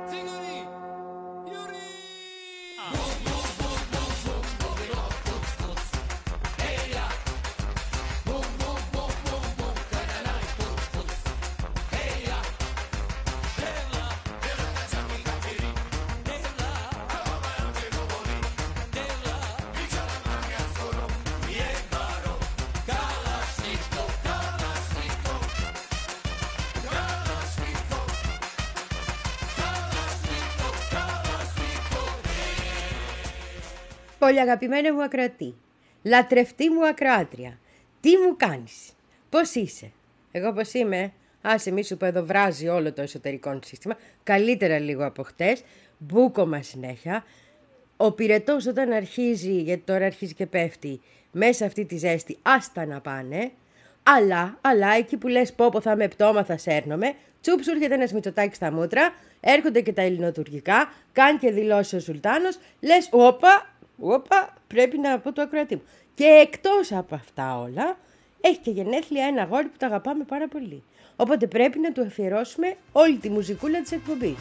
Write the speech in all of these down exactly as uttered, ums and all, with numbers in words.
Πολύ αγαπημένα μου ακροατή, λατρευτή μου ακροάτρια, τι μου κάνεις, πώς είσαι? Εγώ πώς είμαι? Άσε μη σου πω, εδώ βράζει όλο το εσωτερικό σύστημα, καλύτερα λίγο από χτες, μπούκομα συνέχεια. Ο πυρετός όταν αρχίζει, γιατί τώρα αρχίζει και πέφτει, μέσα αυτή τη ζέστη, άστα να πάνε. Αλλά, αλλά εκεί που λες πω πω θα με πτώμα, θα σέρνομαι, τσουπ σου έρχεται ένας Μητσοτάκης στα μούτρα, έρχονται και τα ελληνοτουρκικά, κάνει και δηλώσει ο Σουλτάνος, λες όπα, όπα, πρέπει να πω το ακροατή μου. Και εκτός από αυτά όλα, έχει και γενέθλια ένα αγόρι που τα αγαπάμε πάρα πολύ. Οπότε πρέπει να του αφιερώσουμε όλη τη μουζικούλα της εκπομπής.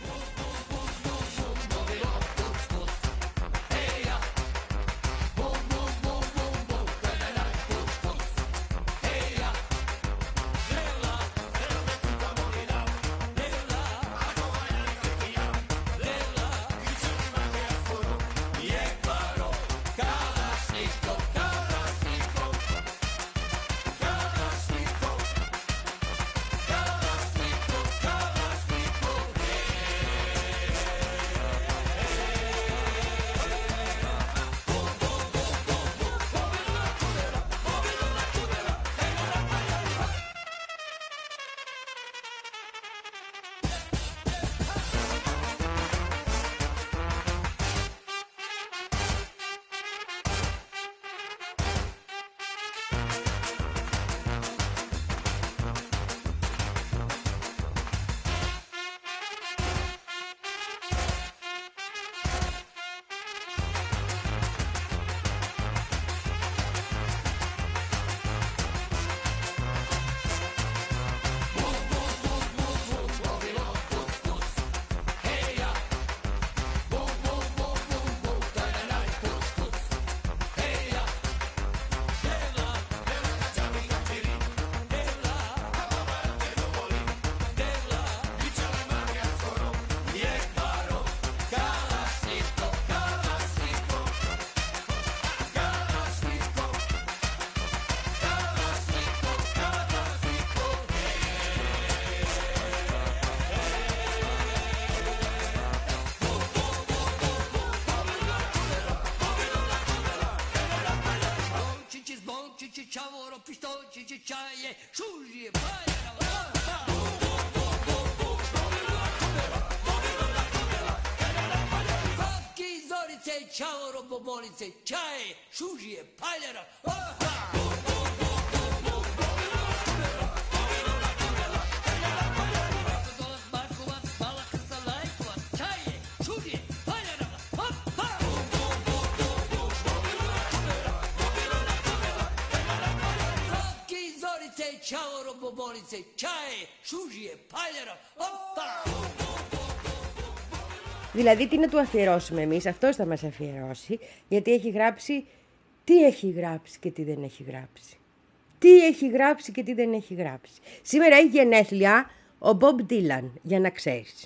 Δηλαδή τι να του αφιερώσουμε εμείς, αυτός θα μας αφιερώσει, γιατί έχει γράψει τι έχει γράψει και τι δεν έχει γράψει. Τι έχει γράψει και τι δεν έχει γράψει. Σήμερα έχει γενέθλια ο Μπομπ Ντίλαν, για να ξέρεις.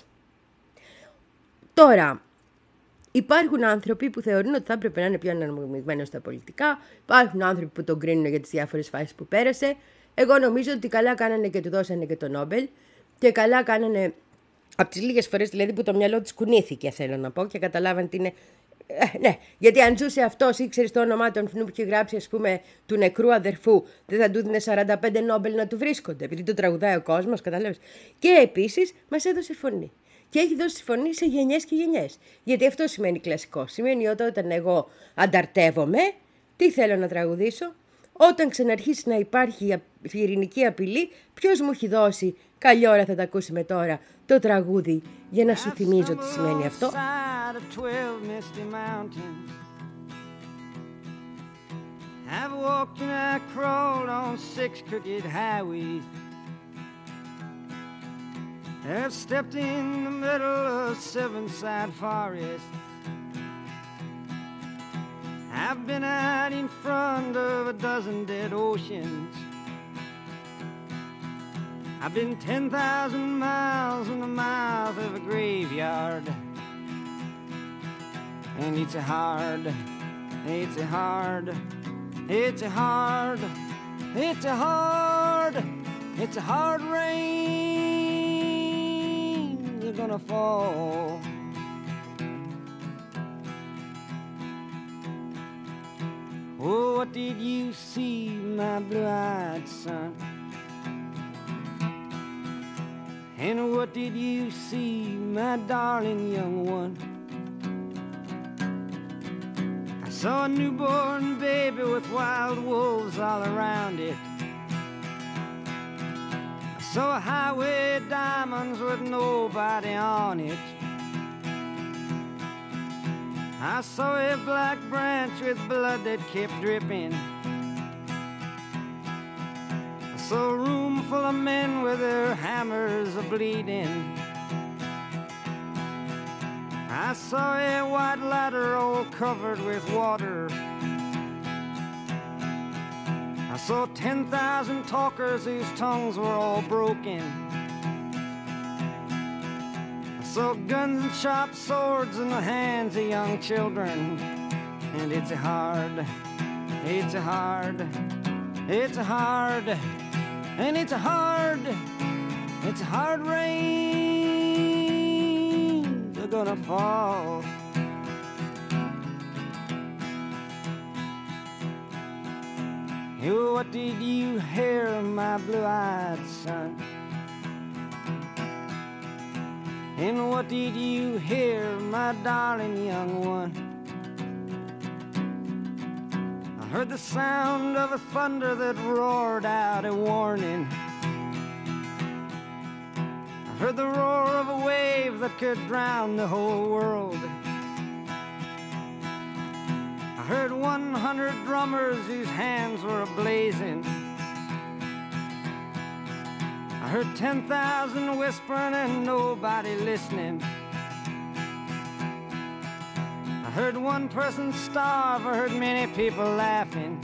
Τώρα, υπάρχουν άνθρωποι που θεωρούν ότι θα έπρεπε να είναι πιο αναμειγμένος στα πολιτικά, υπάρχουν άνθρωποι που τον κρίνουν για τις διάφορες φάσεις που πέρασε. Εγώ νομίζω ότι καλά κάνανε και του δώσανε και το Νόμπελ και καλά κάνανε από τις λίγες φορές δηλαδή που το μυαλό της κουνήθηκε, θέλω να πω, και καταλάβαν τι είναι. Ε, ναι, γιατί αν ζούσε αυτός, ήξερε το όνομά του που είχε γράψει, ας πούμε, του νεκρού αδερφού, δεν θα του δίνε σαράντα πέντε Νόμπελ να του βρίσκονται, επειδή το τραγουδάει ο κόσμος, καταλάβεις. Και επίσης μας έδωσε φωνή. Και έχει δώσει φωνή σε γενιές και γενιές. Γιατί αυτό σημαίνει κλασικό. Σημαίνει ότι όταν εγώ ανταρτεύομαι, τι θέλω να τραγουδήσω. Όταν ξαναρχίσει να υπάρχει η ειρηνική απειλή, ποιος μου έχει δώσει, καλή ώρα θα τα ακούσουμε τώρα, το τραγούδι για να σου θυμίζω τι σημαίνει αυτό. I've walked and I crawled on six crooked highways. I've stepped in the middle of seven-side forest. I've been out in front of a dozen dead oceans. I've been ten thousand miles in the mouth of a graveyard. And it's a hard, it's a hard, it's a hard, it's a hard, it's a hard rain you're gonna fall. Oh, what did you see, my blue-eyed son? And what did you see, my darling young one? I saw a newborn baby with wild wolves all around it. I saw a highway of diamonds with nobody on it. I saw a black branch with blood that kept dripping. I saw a room full of men with their hammers a-bleeding. I saw a white ladder all covered with water. I saw ten thousand talkers whose tongues were all broken. I saw guns and sharp swords in the hands of young children. And it's a hard, it's a hard, it's a hard, and it's a hard, it's a hard rain they're gonna fall. Oh, what did you hear, my blue-eyed son? And what did you hear, my darling young one? I heard the sound of a thunder that roared out a warning. I heard the roar of a wave that could drown the whole world. I heard one hundred drummers whose hands were a-blazing. I heard ten thousand whispering and nobody listening. I heard one person starve, I heard many people laughing.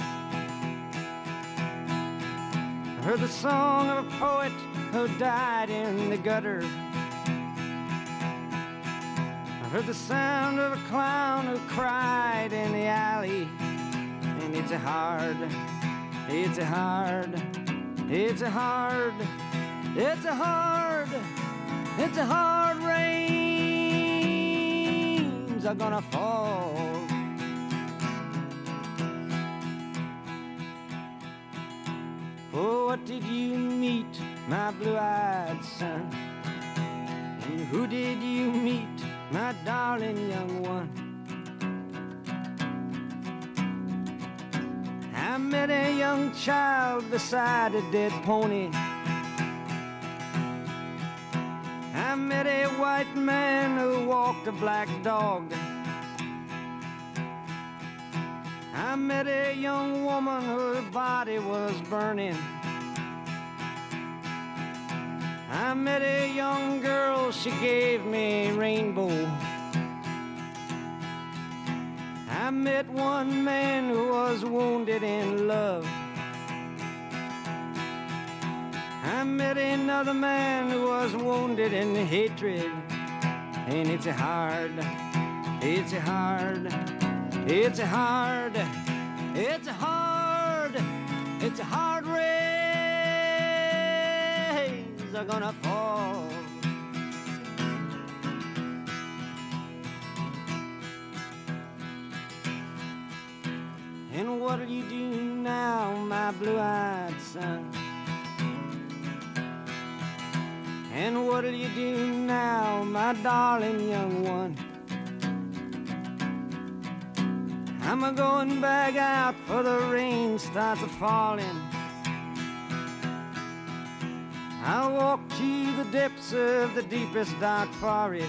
I heard the song of a poet who died in the gutter. I heard the sound of a clown who cried in the alley. And it's a hard, it's a hard, it's a hard, it's a hard, it's a hard rains are gonna fall. Oh, what did you meet, my blue-eyed son? And who did you meet, my darling young one? I met a young child beside a dead pony. I met a white man who walked a black dog. I met a young woman whose body was burning. I met a young girl, she gave me a rainbow. I met one man who was wounded in love. I met another man who was wounded in hatred. And it's a hard, it's a hard, it's a hard, it's a hard, it's a hard rains are gonna fall. And what'll you do now, my blue-eyed son? And what'll you do now, my darling young one? I'm a-going back out for the rain starts a-falling. I'll walk to the depths of the deepest dark forest,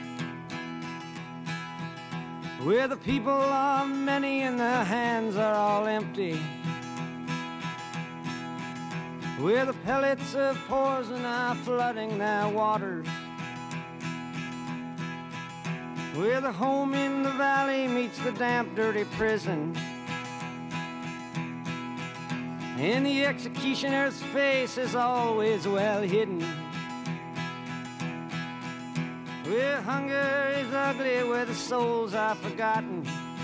where the people are many and their hands are all empty, where the pellets of poison are flooding their waters, where the home in the valley meets the damp, dirty prison, and the executioner's face is always well hidden, where hunger is ugly, where the souls are forgotten,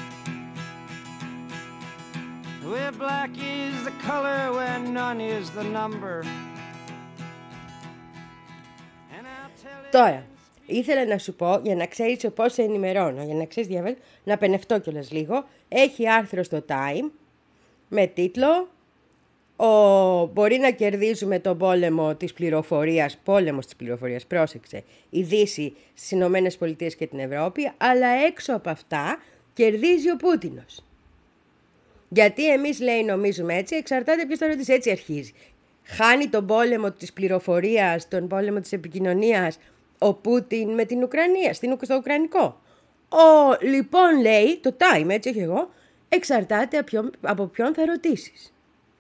where black is the color, where none is the number. Τώρα, ήθελα να σου πω, για να ξέρεις πώς σε ενημερώνω, για να ξέρεις διαβάζω, να πενευτώ κιόλας λίγο. Έχει άρθρο στο Time με τίτλο ο, «Μπορεί να κερδίζουμε τον πόλεμο της πληροφορίας», πόλεμος της πληροφορίας, πρόσεξε, η Δύση στις Ηνωμένες Πολιτείες και την Ευρώπη, αλλά έξω από αυτά κερδίζει ο Πούτινος. Γιατί εμείς, λέει, νομίζουμε έτσι, εξαρτάται ποιος θα ρωτήσει, έτσι αρχίζει. Χάνει τον πόλεμο της πληροφορίας, τον πόλεμο της επικοινωνίας, ο Πούτιν με την Ουκρανία, στην, στο Ουκρανικό. Ο, λοιπόν, λέει, το Time, έτσι όχι εγώ, εξαρτάται από ποιον, από ποιον θα ρωτήσεις.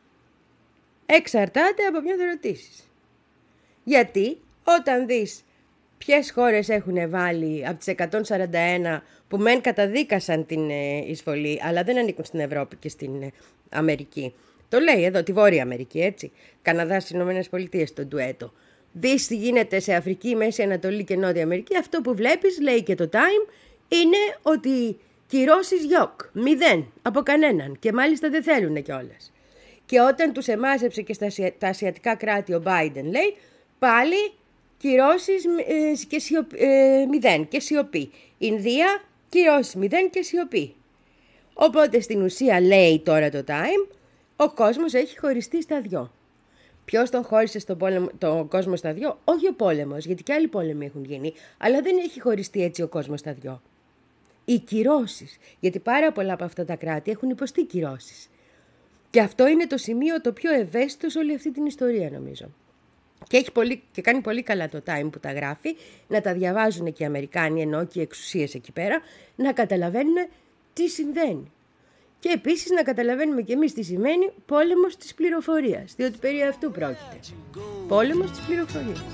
Εξαρτάται από ποιον θα ρωτήσεις. Γιατί όταν δεις ποιες χώρες έχουν βάλει από τις εκατόν σαράντα ένα που μεν καταδίκασαν την εισβολή, αλλά δεν ανήκουν στην Ευρώπη και στην Αμερική. Το λέει εδώ, τη Βόρεια Αμερική, έτσι. Καναδά, στις Ηνωμένες Πολιτείες, το ντουέτο. Δεις τι γίνεται σε Αφρική, Μέση Ανατολή και Νότια Αμερική. Αυτό που βλέπεις, λέει και το Time, είναι ότι κυρώσεις γιοκ, μηδέν, από κανέναν. Και μάλιστα δεν θέλουν κιόλας. Και όταν τους εμάζεψε και στα τα ασιατικά κράτη ο Biden, λέει, πάλι κυρώσεις ε, και σιωπή, ε, μηδέν και σιωπή. Ινδία, κυρώσεις μηδέν και σιωπή. Οπότε στην ουσία, λέει τώρα το Time, ο κόσμος έχει χωριστεί στα δυο. Ποιος τον χώρισε στον πόλεμο, τον κόσμο στα δυο? Όχι ο πόλεμος, γιατί και άλλοι πόλεμοι έχουν γίνει, αλλά δεν έχει χωριστεί έτσι ο κόσμος στα δυο. Οι κυρώσεις, γιατί πάρα πολλά από αυτά τα κράτη έχουν υποστεί κυρώσεις. Και αυτό είναι το σημείο το πιο ευαίσθητο σε όλη αυτή την ιστορία, νομίζω. Και, έχει πολύ, και κάνει πολύ καλά το Time που τα γράφει, να τα διαβάζουν και οι Αμερικάνοι, ενώ και οι εξουσίες εκεί πέρα, να καταλαβαίνουν τι συμβαίνει. Και επίσης να καταλαβαίνουμε και εμείς τι σημαίνει πόλεμος της πληροφορίας, διότι περί αυτού πρόκειται. Πόλεμος της πληροφορίας.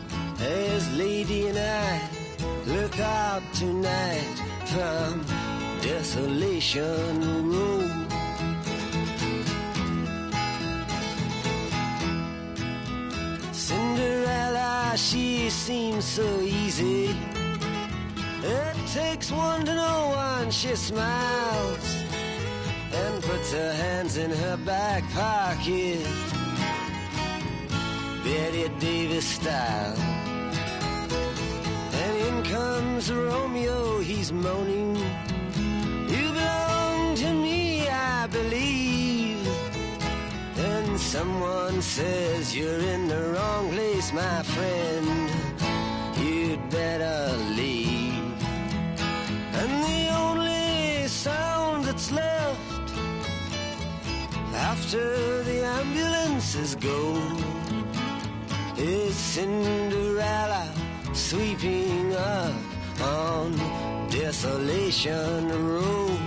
Cinderella, she seems so easy. It takes one to know one. She smiles and puts her hands in her back pocket, Betty Davis style. And in comes Romeo, he's moaning, you belong to me, I believe. And someone says you're in the wrong place, my friend, you'd better leave. And the only sound that's left after the ambulances go is Cinderella sweeping up on Desolation Road.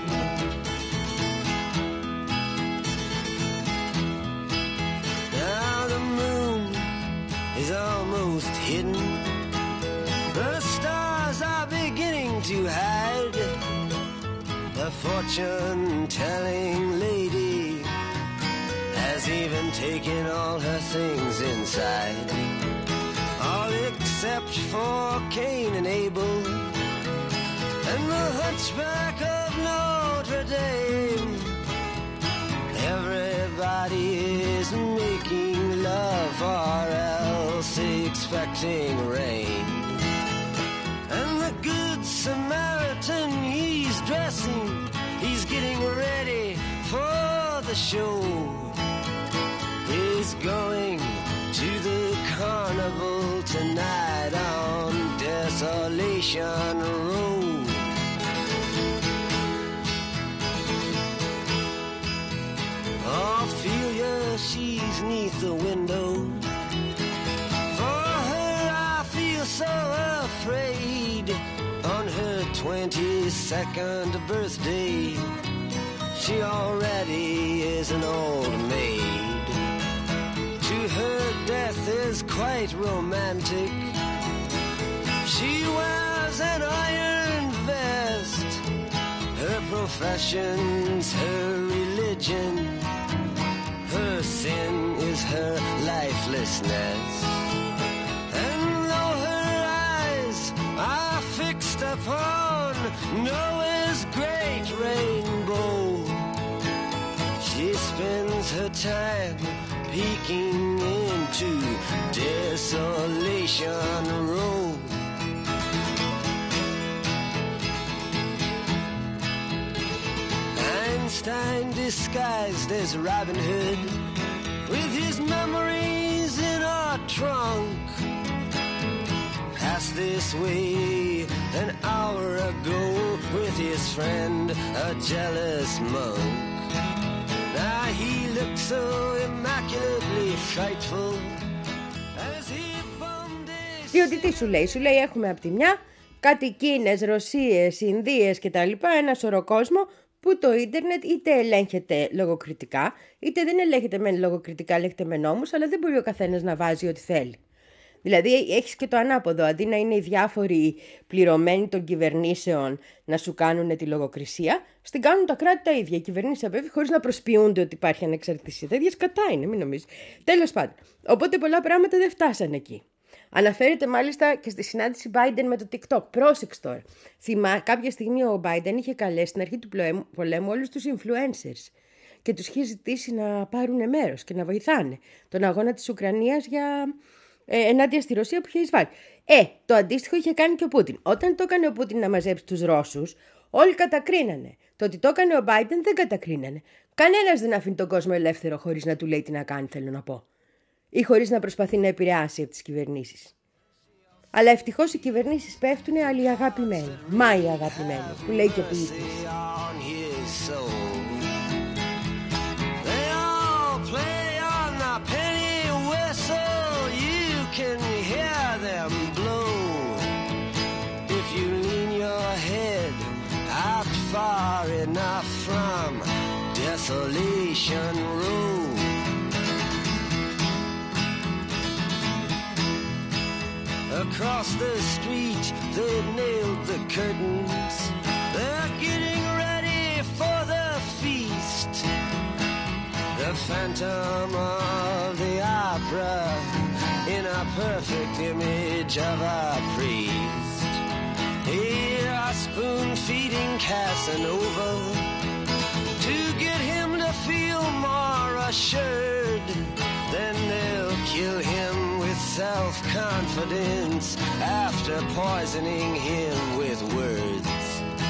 Now the moon is almost hidden, the stars are beginning to hide. The fortune-telling lady has even taken all her things inside, all except for Cain and Abel and the hunchback of Notre Dame. Everybody is making love or else expecting rain. And the good Samaritan, he's dressing, he's getting ready for the show. He's going to the carnival tonight on Desolation Road. Ophelia, she's neath the window. For her I feel so afraid. On her twenty-second birthday, she already is an old maid. To her death is quite romantic. She wears an iron vest. Her profession's her religion. Her sin is her lifelessness. And though her eyes are fixed upon Noah's great rainbow, she spends her time peeking into Desolation Row. Einstein disguised as Robin Hood, with his memories in a trunk, passed this way an hour ago with his friend, a jealous monk. Now he looked so immaculately frightful as he bummed his... Διότι τι σου λέει, σου λέει έχουμε από τη μια κάτι Κίνες, Ρωσίες, Ινδίες κτλ. Ένα σωρό κόσμο που το ίντερνετ είτε ελέγχεται λογοκριτικά, είτε δεν ελέγχεται με λογοκριτικά, ελέγχεται με νόμους, αλλά δεν μπορεί ο καθένας να βάζει ό,τι θέλει. Δηλαδή έχεις και το ανάποδο, αντί να είναι οι διάφοροι πληρωμένοι των κυβερνήσεων να σου κάνουν τη λογοκρισία, στην κάνουν τα κράτη τα ίδια. Οι κυβερνήσεις απέφυγε χωρίς να προσποιούνται ότι υπάρχει ανεξαρτησία. Τα ίδια σκατά είναι, μην νομίζεις. Τέλος πάντων. Οπότε πολλά πράγματα δεν φτάσαν εκεί. Αναφέρεται μάλιστα και στη συνάντηση Biden με το TikTok. Πρόσεξε τώρα. Θυμά, κάποια στιγμή ο Biden είχε καλέσει στην αρχή του πολέμου όλους τους influencers και τους είχε ζητήσει να πάρουν μέρος και να βοηθάνε τον αγώνα της Ουκρανίας για... Ε, ενάντια στη Ρωσία που είχε εισβάλει. Ε, το αντίστοιχο είχε κάνει και ο Πούτιν. Όταν το έκανε ο Πούτιν να μαζέψει τους Ρώσους, όλοι κατακρίνανε. Το ότι το έκανε ο Biden δεν κατακρίνανε. Κανένας δεν αφήνει τον κόσμο ελεύθερο χωρίς να του λέει τι να κάνει, θέλω να πω. Ή χωρίς να προσπαθεί να επηρεάσει από τις κυβερνήσεις. Αλλά ευτυχώς οι κυβερνήσεις πέφτουν άλλοι αγαπημένοι. Μα οι αγαπημένοι, που λέει και ο ποιητής. Can hear them blow if you lean your head out far enough from Desolation Row. Across the street they've nailed the curtains. They're getting ready for the feast. The Phantom of the Opera in a perfect image of a priest. Here are spoon-feeding Casanova to get him to feel more assured. Then they'll kill him with self-confidence after poisoning him with words.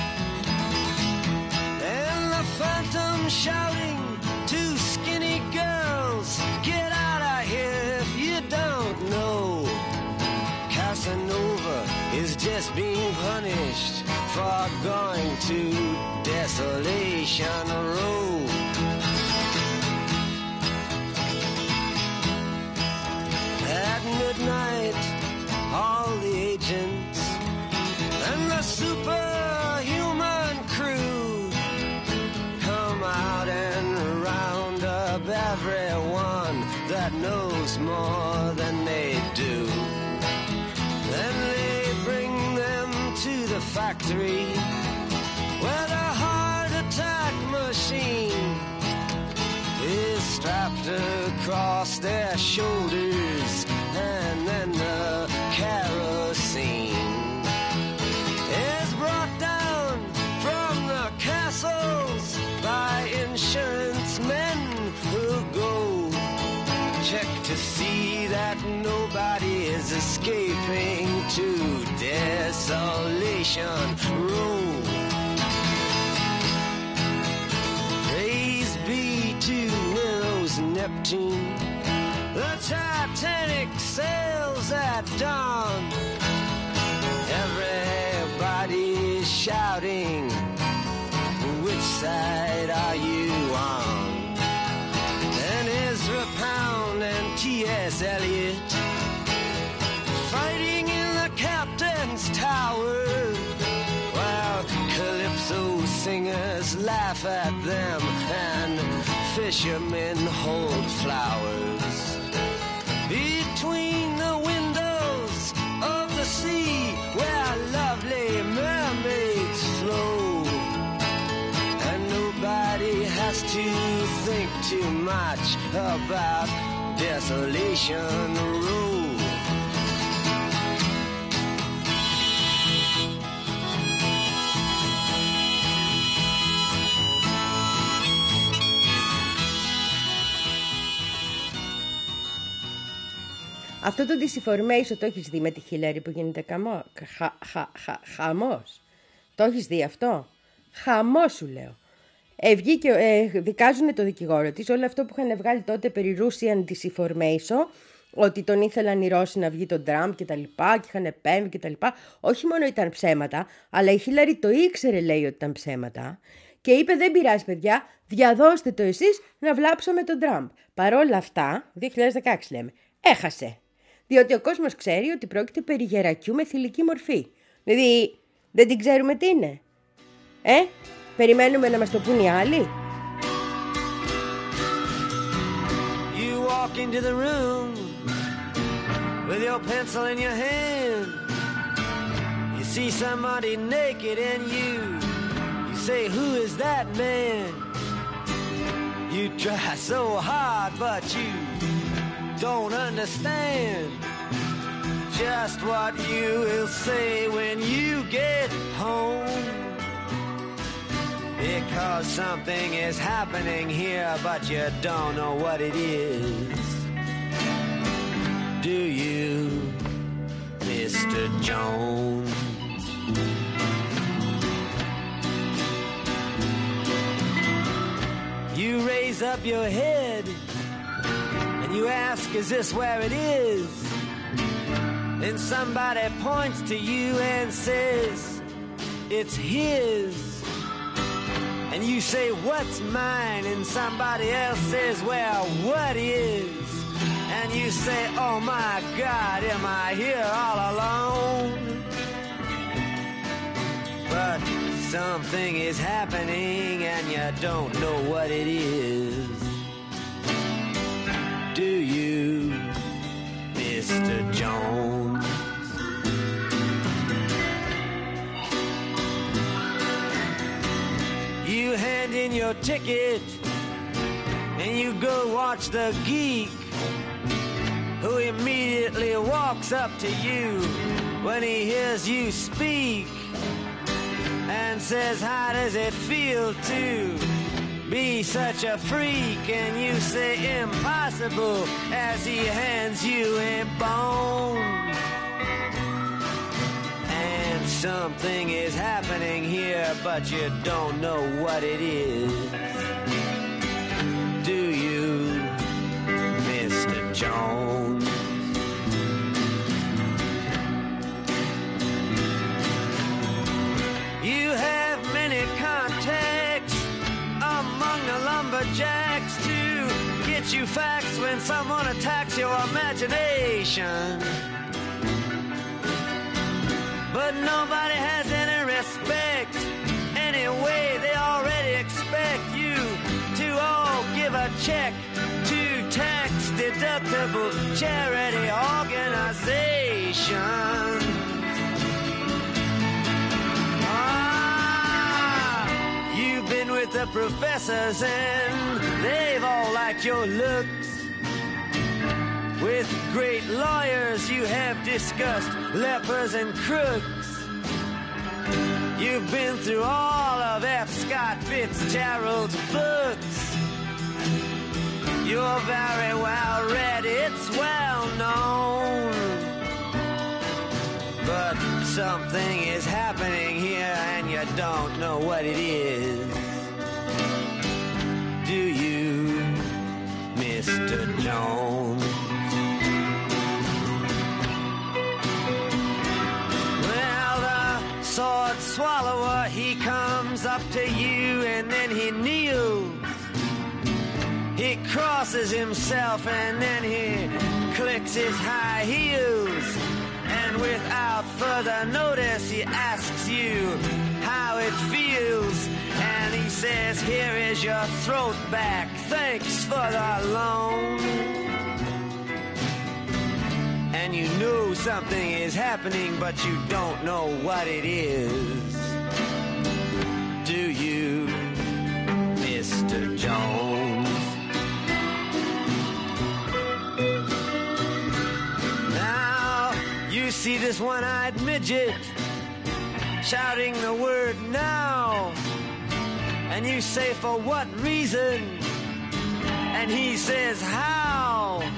And the Phantom shouting to skinny girls, get out of here if you don't know. Casanova is just being punished for going to Desolation Row. At midnight, all the agents and the superhuman crew come out and round up everyone that knows more than they do. Then they bring them to the factory where the heart attack machine is strapped across their shoulders, and then the kerosene is brought down from the castles by insurance men who go check to see that nobody is escaping to Desolation Row. Praise be to Nero's Neptune, the Titanic sails at dawn. Everybody's shouting, which side are you on? And Ezra Pound and T S Eliot fighting in the captain's tower, while Calypso singers laugh at them and fishermen hold flowers. between the windows of the sea where lovely mermaids float, and nobody has to think too much about Desolation Road. Αυτό το Disinformation το έχεις δει με τη Χίλαρη που γίνεται καμό, χα, χα, χα, χαμός. Το έχεις δει αυτό? Χαμό σου λέω. Ε, βγήκε, ε, δικάζουν το δικηγόρο της όλο αυτό που είχαν βγάλει τότε περί Russian Disinformation, ότι τον ήθελαν οι Ρώσοι να βγει τον Τραμπ και τα λοιπά και είχαν επέμβει και τα λοιπά. Όχι μόνο ήταν ψέματα, αλλά η Χίλαρη το ήξερε, λέει, ότι ήταν ψέματα και είπε δεν πειράζει παιδιά, διαδώστε το εσείς να βλάψουμε τον Τραμπ. Παρόλα αυτά, δύο χιλιάδες δεκαέξι λέμε, έχασε. Διότι ο κόσμος ξέρει ότι πρόκειται περί γερακιού με θηλυκή μορφή. Δηλαδή, δεν την ξέρουμε τι είναι. Ε, περιμένουμε να μας το πούν οι άλλοι. You walk into the room with your pencil in your hand. You see somebody naked and you You say, who is that man? You try so hard but you don't understand just what you will say when you get home, because something is happening here but you don't know what it is. Do you, Mister Jones? You raise up your head and you ask, is this where it is? Then somebody points to you and says, it's his. And you say, what's mine? And somebody else says, well, what is? And you say, oh my God, am I here all alone? But something is happening and you don't know what it is. Do you, Mister Jones? You hand in your ticket and you go watch the geek, who immediately walks up to you when he hears you speak and says, how does it feel to be such a freak? And you say, impossible, as he hands you a bone. And something is happening here, but you don't know what it is. Do you, Mister Jones? You have many contacts among the lumberjacks to get you facts when someone attacks your imagination. But nobody has any respect. Anyway, they already expect you to all give a check to tax-deductible charity organization. Been with the professors and they've all liked your looks. With great lawyers you have discussed lepers and crooks. You've been through all of F. Scott Fitzgerald's books. You're very well read, it's well known. But something is happening here and you don't know what it is. Do you, Mister Jones? Well, the sword swallower, he comes up to you and then he kneels. He crosses himself and then he clicks his high heels. And without further notice, he asks you how it feels. And he says, here is your throat back. Thanks for the loan. and you know something is happening, but you don't know what it is. Do you, Mister Jones? Now, you see this one-eyed midget shouting the word now, and you say, for what reason? And he says, how?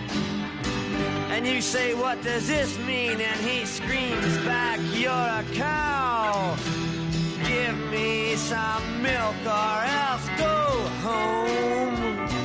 And you say, what does this mean? And he screams back, you're a cow. Give me some milk or else go home.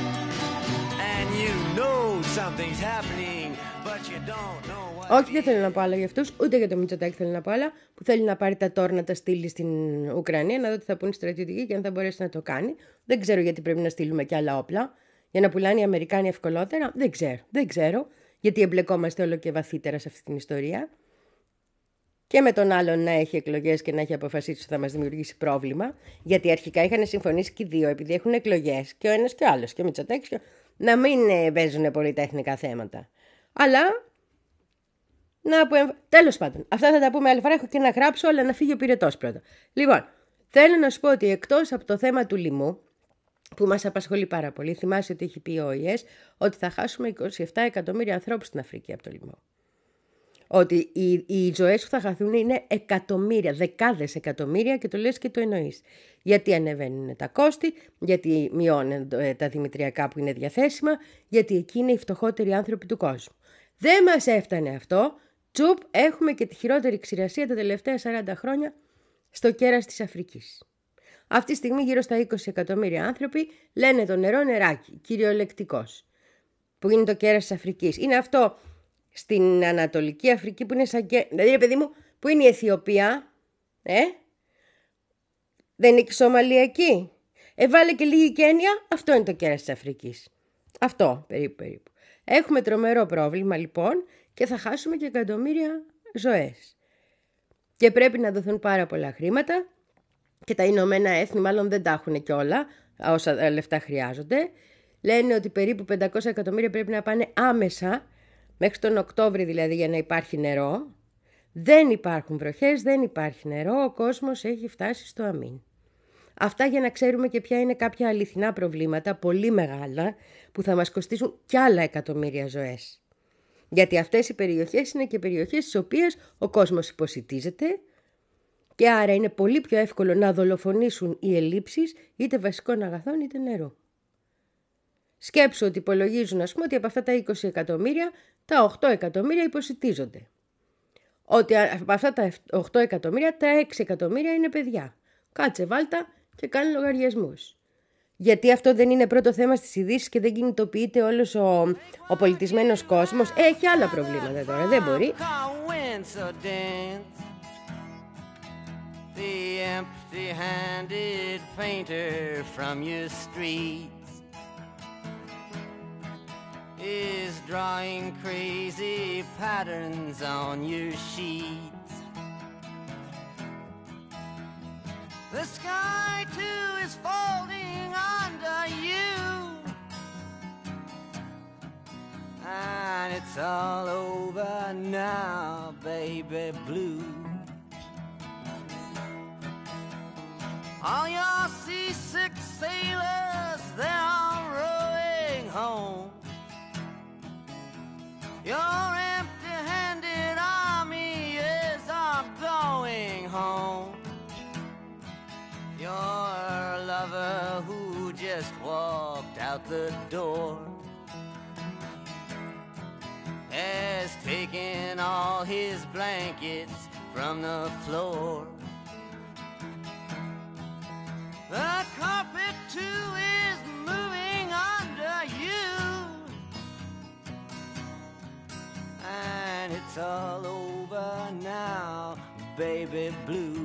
And you know something's happening, but you don't know what. Όχι, δεν θέλω να πω άλλα για αυτούς, ούτε για το Μητσοτάκη θέλω να πω άλλα, που θέλει να πάρει τα τόρ να τα στείλει στην Ουκρανία, να δω τι θα πούνε οι στρατιωτικοί και αν θα μπορέσει να το κάνει. Δεν ξέρω γιατί πρέπει να στείλουμε και άλλα όπλα, για να πουλάνε οι Αμερικάνοι ευκολότερα. Δεν ξέρω, δεν ξέρω, γιατί εμπλεκόμαστε όλο και βαθύτερα σε αυτή την ιστορία. Και με τον άλλον να έχει εκλογές και να έχει αποφασίσει ότι θα μας δημιουργήσει πρόβλημα, γιατί αρχικά είχαν συμφωνήσει και οι δύο, επειδή έχουν εκλογές, και ο ένας και ο άλλος, και ο Μητσοτάκης, και... να μην ε, παίζουν πολύ τα εθνικά θέματα. Αλλά. Να πω... Τέλος πάντων, αυτά θα τα πούμε άλλη φορά. Έχω και να γράψω, αλλά να φύγει ο πυρετός πρώτα. Λοιπόν, θέλω να σου πω ότι εκτός από το θέμα του λοιμού, που μας απασχολεί πάρα πολύ, θυμάσαι ότι έχει πει ο ΟΗΕΣ ότι θα χάσουμε είκοσι επτά εκατομμύρια ανθρώπους στην Αφρική από το λοιμό. Ότι οι, οι ζωές που θα χαθούν είναι εκατομμύρια, δεκάδες εκατομμύρια, και το λες και το εννοείς. Γιατί ανεβαίνουν τα κόστη, γιατί μειώνουν τα δημητριακά που είναι διαθέσιμα, γιατί εκεί είναι οι φτωχότεροι άνθρωποι του κόσμου. Δεν μας έφτανε αυτό. Τσουπ, έχουμε και τη χειρότερη ξηρασία τα τελευταία σαράντα χρόνια στο κέρας της Αφρικής. Αυτή τη στιγμή γύρω στα είκοσι εκατομμύρια άνθρωποι λένε το νερό νεράκι, κυριολεκτικός. Που είναι το κέρας της Αφρικής. Είναι αυτό στην Ανατολική Αφρική που είναι σαν και... Δηλαδή, παιδί μου, που είναι η Αιθιοπία, ε? Δεν είναι και η Σομαλία εκεί. Ε, βάλε και λίγη Κένια, αυτό είναι το κέρας της Αφρικής. Αυτό, περίπου, περίπου. Έχουμε τρομερό πρόβλημα, λοιπόν, και θα χάσουμε και εκατομμύρια ζωές. Και πρέπει να δοθούν πάρα πολλά χρήματα, και τα Ηνωμένα Έθνη μάλλον δεν τα έχουν και όλα, όσα λεφτά χρειάζονται. Λένε ότι περίπου πεντακόσια εκατομμύρια πρέπει να πάνε άμεσα, μέχρι τον Οκτώβρη δηλαδή, για να υπάρχει νερό. Δεν υπάρχουν βροχές, δεν υπάρχει νερό, ο κόσμος έχει φτάσει στο αμήν. Αυτά για να ξέρουμε και ποια είναι κάποια αληθινά προβλήματα, πολύ μεγάλα, που θα μας κοστίσουν κι άλλα εκατομμύρια ζωές. Γιατί αυτές οι περιοχές είναι και περιοχές στις οποίες ο κόσμος υποσιτίζεται, και άρα είναι πολύ πιο εύκολο να δολοφονήσουν οι ελλείψεις είτε βασικών αγαθών είτε νερού. Σκέψου ότι υπολογίζουν, ας πούμε, ότι από αυτά τα είκοσι εκατομμύρια, τα οκτώ εκατομμύρια υποσιτίζονται. Ότι από αυτά τα οκτώ εκατομμύρια, τα έξι εκατομμύρια είναι παιδιά. Κάτσε βάλτα και κάνε λογαριασμούς. Γιατί αυτό δεν είναι πρώτο θέμα στις ειδήσεις και δεν κινητοποιείται όλος ο, ο πολιτισμένος κόσμος. Έχει άλλα προβλήματα τώρα, δεν μπορεί. The empty-handed painter from your streets is drawing crazy patterns on your sheets. The sky too is folding under you, and it's all over now, baby blue. All your seasick sailors, they're all rowing home. Your empty-handed army is all going home. Your lover who just walked out the door has taken all his blankets from the floor. The carpet too is moving under you, and it's all over now, baby blue.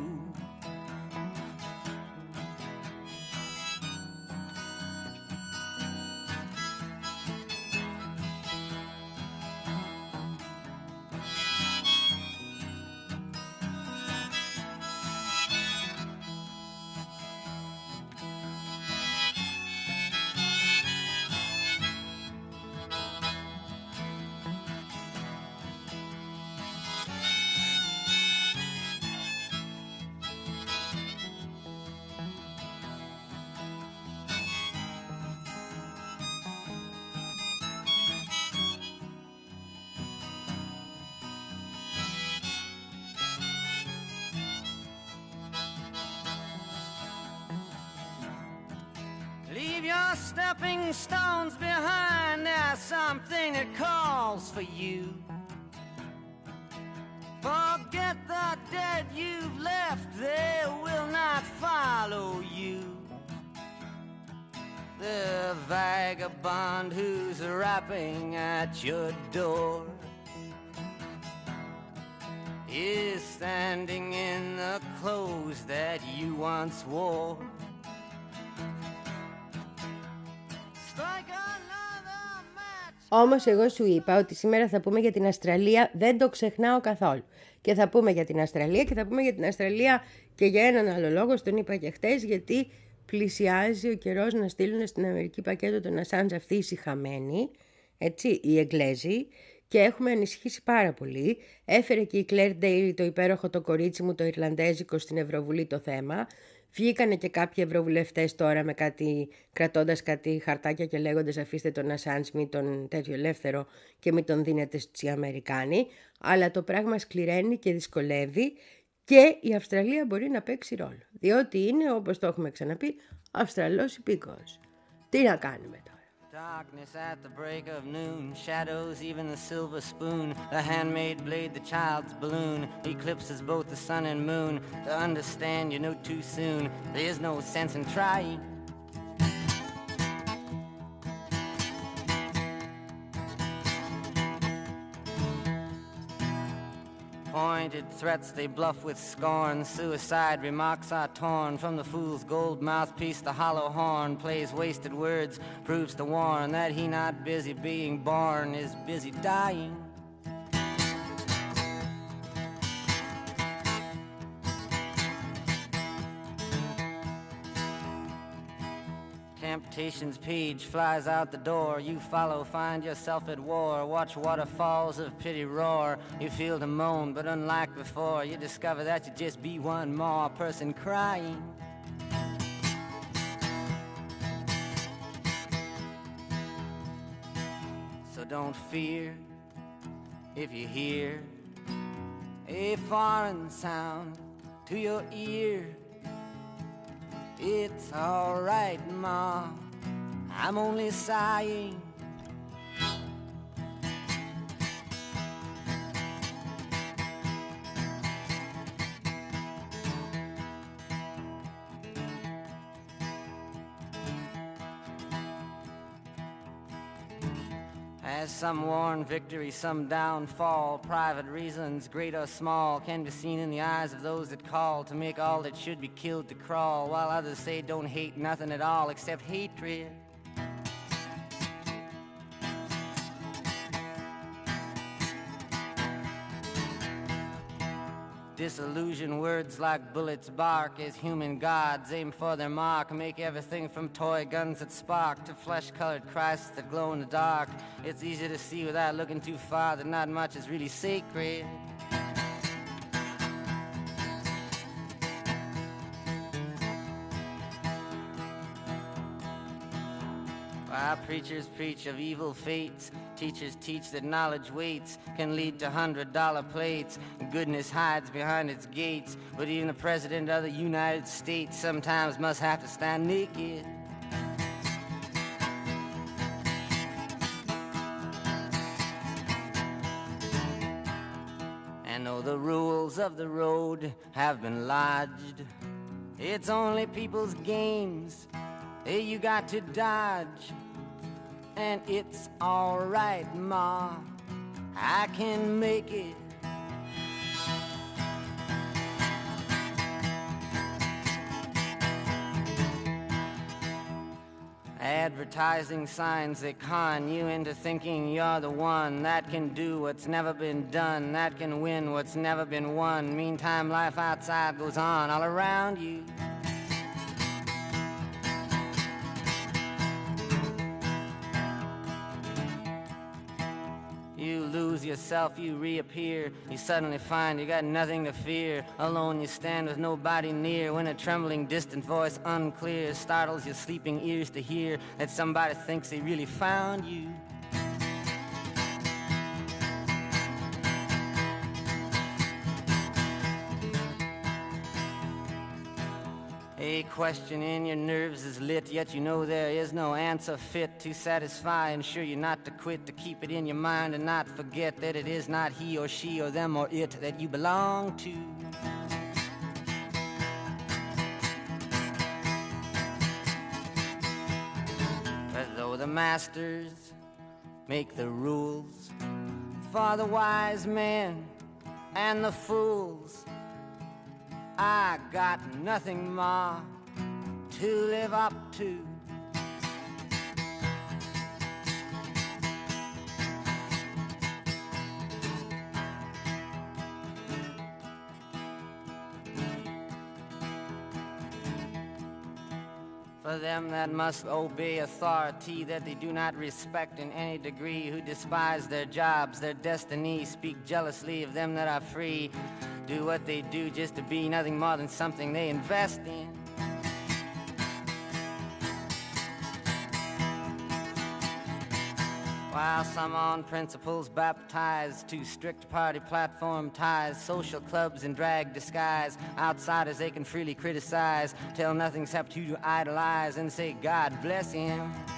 leave your stepping stones behind. There's something that calls for you. Forget the dead you've left, they will not follow you. The vagabond who's rapping at your door is standing in the clothes that you once wore. Strike another match. Όμως εγώ σου είπα ότι σήμερα θα πούμε για την Αυστραλία, δεν το ξεχνάω καθόλου. Και θα πούμε για την Αυστραλία και θα πούμε για την Αυστραλία και για έναν άλλο λόγο, τον είπα και χτες, γιατί πλησιάζει ο καιρός να στείλουν στην Αμερική πακέτο τον Ασάντζ αυτοί οι σιχαμένοι, έτσι, οι Εγγλέζοι, και έχουμε ανησυχήσει πάρα πολύ. Έφερε και η Κλέρ Ντέιλι, το υπέροχο το κορίτσι μου, το Ιρλανδέζικο, στην Ευρωβουλή το θέμα. Βγήκανε και κάποιοι ευρωβουλευτές τώρα με κάτι, κρατώντας κάτι χαρτάκια και λέγοντας αφήστε τον Ασάντζ, μη τον τέτοιο ελεύθερο και μη τον δίνετε στους Αμερικάνοι. Αλλά το πράγμα σκληραίνει και δυσκολεύει και η Αυστραλία μπορεί να παίξει ρόλο. Διότι είναι, όπως το έχουμε ξαναπεί, Αυστραλός υπήκοος. Τι να κάνουμε τώρα. Darkness at the break of noon, shadows even the silver spoon, the handmade blade, the child's balloon, eclipses both the sun and moon. To understand you know too soon, there's no sense in trying. Pointed threats they bluff with scorn, suicide remarks are torn from the fool's gold mouthpiece. The hollow horn plays wasted words, proves to warn that he not busy being born is busy dying. Temptation's page flies out the door. You follow, find yourself at war. Watch waterfalls of pity roar. You feel the moan, but unlike before, you discover that you just be one more person crying. So don't fear if you hear a foreign sound to your ear. It's all right, Ma, I'm only sighing. As some warn victory, some downfall, private reasons, great or small, can be seen in the eyes of those that call to make all that should be killed to crawl, while others say don't hate nothing at all except hatred. Disillusion words like bullets bark as human gods aim for their mark, make everything from toy guns that spark to flesh-colored Christs that glow in the dark. It's easy to see without looking too far that not much is really sacred. While preachers preach of evil fates, teachers teach that knowledge waits, can lead to hundred-dollar plates. Goodness hides behind its gates, but even the President of the United States sometimes must have to stand naked. And though the rules of the road have been lodged, it's only people's games that you got to dodge. And it's all right, Ma, I can make it. Advertising signs that con you into thinking you're the one that can do what's never been done, that can win what's never been won. Meantime, life outside goes on all around you. You lose yourself, you reappear. You suddenly find you got nothing to fear. Alone you stand with nobody near, when a trembling distant voice unclear startles your sleeping ears to hear that somebody thinks they really found you. A question in your nerves is lit, yet you know there is no answer fit to satisfy. Ensure you not to quit, to keep it in your mind and not forget that it is not he or she or them or it that you belong to. But though the masters make the rules for the wise men and the fools, I got nothing more to live up to. For them that must obey authority that they do not respect in any degree, who despise their jobs, their destiny, speak jealously of them that are free, do what they do just to be nothing more than something they invest in. While some on principles baptized to strict party platform ties, social clubs in drag disguise, outsiders they can freely criticize, tell nothing except who to idolize and say God bless him.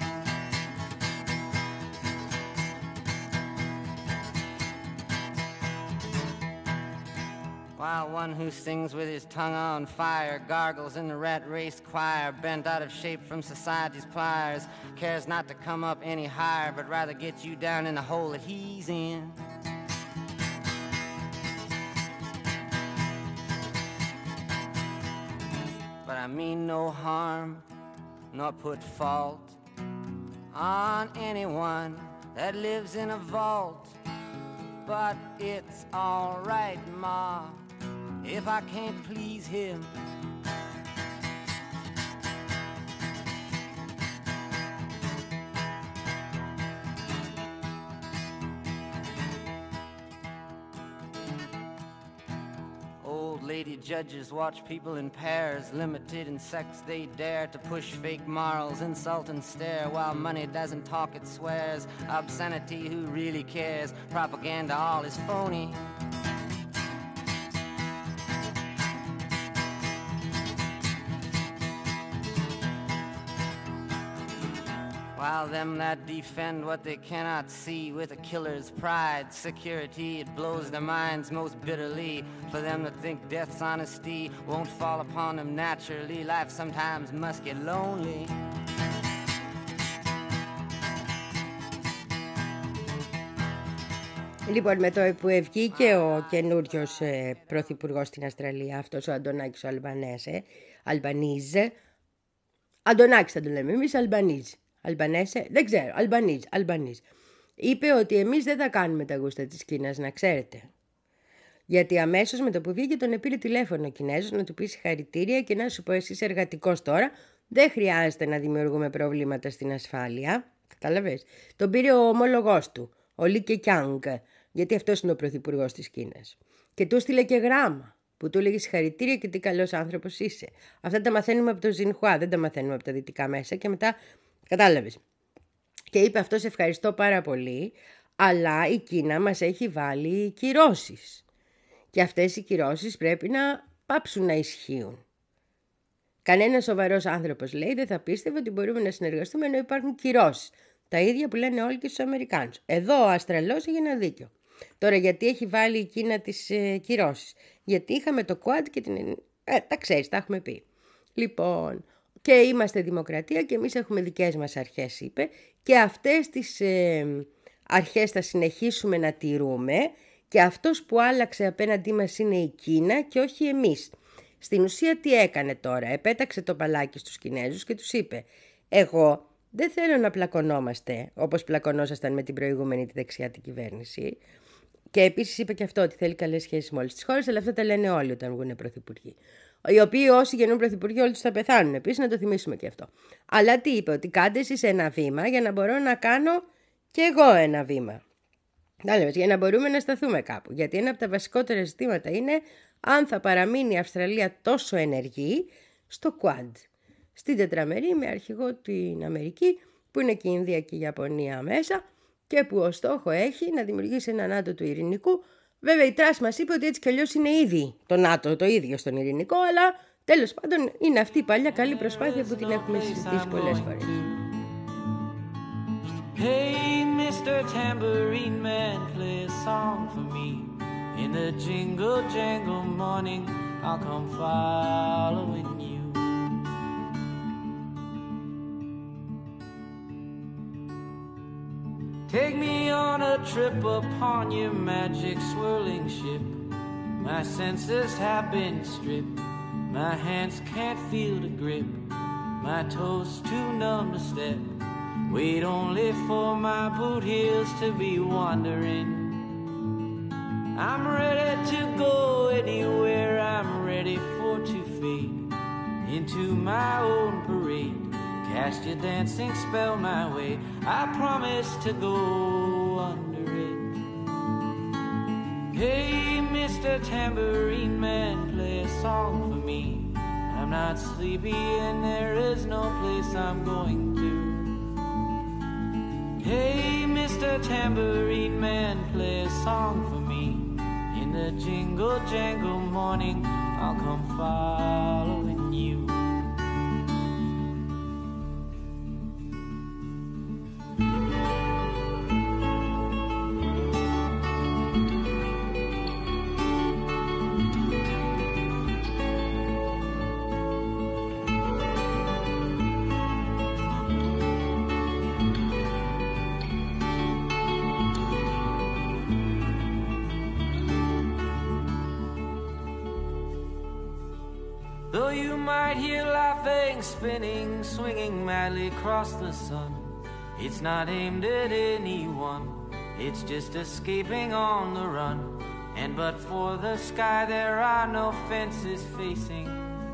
While one who sings with his tongue on fire gargles in the rat race choir, bent out of shape from society's pliers, cares not to come up any higher, but rather get you down in the hole that he's in. But I mean no harm, nor put fault on anyone that lives in a vault. But it's all right, Ma, if I can't please him. Old lady judges watch people in pairs, limited in sex they dare to push fake morals, insult and stare, while money doesn't talk, it swears. Obscenity, who really cares? Propaganda, all is phony. While them that defend what they cannot see with a killer's pride, security, it blows their minds most bitterly. For them that think death's honesty won't fall upon them naturally, life sometimes must get lonely. Λοιπόν, με το που βγήκε ο καινούριος ε, πρωθυπουργός στην Αυστραλία, αυτός ο Αντωνάκης ο Αλμπανέσε, Αλμπανίζε, Αντωνάκης θα το λέμε εμείς, Αλμπανίζ. Αλμπανέσε, δεν ξέρω, Αλμπανίζ, Αλμπανίζ. Είπε ότι εμείς δεν θα κάνουμε τα γούστα της Κίνας, να ξέρετε. Γιατί αμέσως με το που βγήκε τον πήρε τηλέφωνο ο Κινέζος να του πει συγχαρητήρια και να σου πω εσύ εργατικός τώρα, δεν χρειάζεται να δημιουργούμε προβλήματα στην ασφάλεια. Κατάλαβες. Τον πήρε ο ομόλογός του, ο Λι Κεκιάνγκ, γιατί αυτός είναι ο πρωθυπουργός της Κίνας. Και του στείλε και γράμμα που του έλεγε συγχαρητήρια και τι καλός άνθρωπος είσαι. Αυτά τα μαθαίνουμε από το Ζινχουά, δεν τα μαθαίνουμε από τα δυτικά μέσα και μετά. Κατάλαβες. Και είπε αυτός ευχαριστώ πάρα πολύ, αλλά η Κίνα μας έχει βάλει κυρώσεις. Και αυτές οι κυρώσεις πρέπει να πάψουν να ισχύουν. Κανένας σοβαρός άνθρωπος, λέει, δεν θα πίστευε ότι μπορούμε να συνεργαστούμε ενώ υπάρχουν κυρώσεις. Τα ίδια που λένε όλοι και στους Αμερικάνους. Εδώ ο Αστραλός έχει ένα δίκιο. Τώρα γιατί έχει βάλει η Κίνα τις ε, κυρώσεις? Γιατί είχαμε το Quad και την... Ε, τα ξέρεις, τα έχουμε πει. Λοιπόν... Και είμαστε δημοκρατία και εμείς έχουμε δικές μας αρχές, είπε, και αυτές τις ε, αρχές θα συνεχίσουμε να τηρούμε και αυτός που άλλαξε απέναντί μας είναι η Κίνα και όχι εμείς. Στην ουσία τι έκανε τώρα? Επέταξε το παλάκι στους Κινέζους και τους είπε εγώ δεν θέλω να πλακωνόμαστε όπως πλακωνόσασταν με την προηγούμενη τη δεξιά την κυβέρνηση. Και επίσης είπε και αυτό ότι θέλει καλές σχέσεις με όλες τις χώρες, αλλά αυτά τα λένε όλοι όταν βγουν πρωθυπουργοί. Οι οποίοι όσοι γεννούν πρωθυπουργοί όλοι τους θα πεθάνουν επίσης, να το θυμίσουμε και αυτό. Αλλά τι είπε? Ότι κάντε εσείς ένα βήμα για να μπορώ να κάνω και εγώ ένα βήμα. Για να μπορούμε να σταθούμε κάπου. Γιατί ένα από τα βασικότερα ζητήματα είναι αν θα παραμείνει η Αυστραλία τόσο ενεργή στο Quad. Στην τετραμερή με αρχηγό την Αμερική, που είναι και η Ινδία και η Ιαπωνία μέσα, και που ο στόχο έχει να δημιουργήσει ένα ΝΑΤΟ του ειρηνικού. Βέβαια η Τρας μας είπε ότι έτσι κι αλλιώς είναι ήδη το ΝΑΤΟ το ίδιο στον ειρηνικό, αλλά Τέλος πάντων, είναι αυτή η παλιά καλή προσπάθεια που την έχουμε συζητήσει πολλές φορές. Hey, Mister Tambourine Man, play a song for me. In the jingle jangle morning, I'll come following you. Take me on a trip upon your magic swirling ship. My senses have been stripped. My hands can't feel the grip. My toes too numb to step. Wait only for my boot heels to be wandering. I'm ready to go anywhere. I'm ready for to fade into my own parade. Cast your dancing spell my way. I promise to go under it. Hey, Mister Tambourine Man, play a song for me. I'm not sleepy and there is no place I'm going to. Hey, Mister Tambourine Man, play a song for me. In the jingle jangle morning, I'll come following you. Though you might hear laughing, spinning, swinging madly across the sun, it's not aimed at anyone, it's just escaping on the run. And but for the sky there are no fences facing.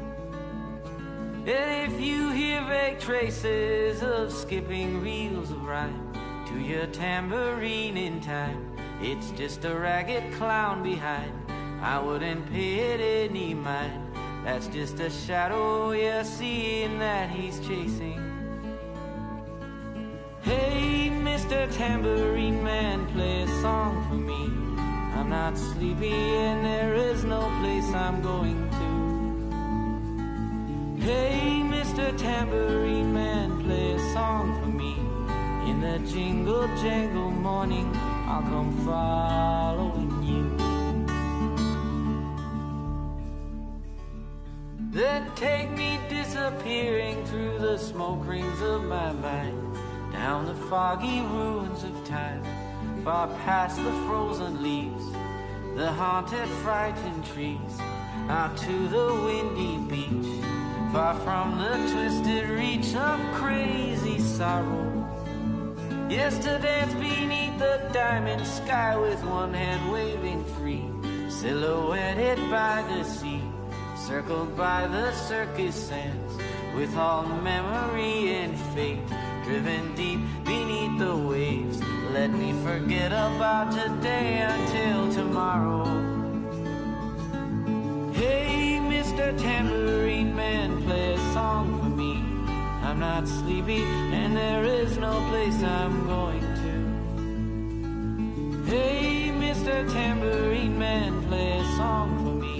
And if you hear vague traces of skipping reels of rhyme to your tambourine in time, it's just a ragged clown behind. I wouldn't pay it any mind. That's just a shadow you're seeing that he's chasing. Hey, Mister Tambourine Man, play a song for me. I'm not sleepy and there is no place I'm going to. Hey, Mister Tambourine Man, play a song for me. In the jingle jangle morning, I'll come following you. Then take me disappearing through the smoke rings of my mind, down the foggy ruins of time, far past the frozen leaves, the haunted frightened trees, out to the windy beach, far from the twisted reach of crazy sorrow. Yes, to dance beneath the diamond sky with one hand waving free, silhouetted by the sea, circled by the circus sands, with all memory and fate driven deep beneath the waves. Let me forget about today until tomorrow. Hey, Mister Tambourine Man, play a song for me. I'm not sleepy and there is no place I'm going to. Hey, Mister Tambourine Man, play a song for me.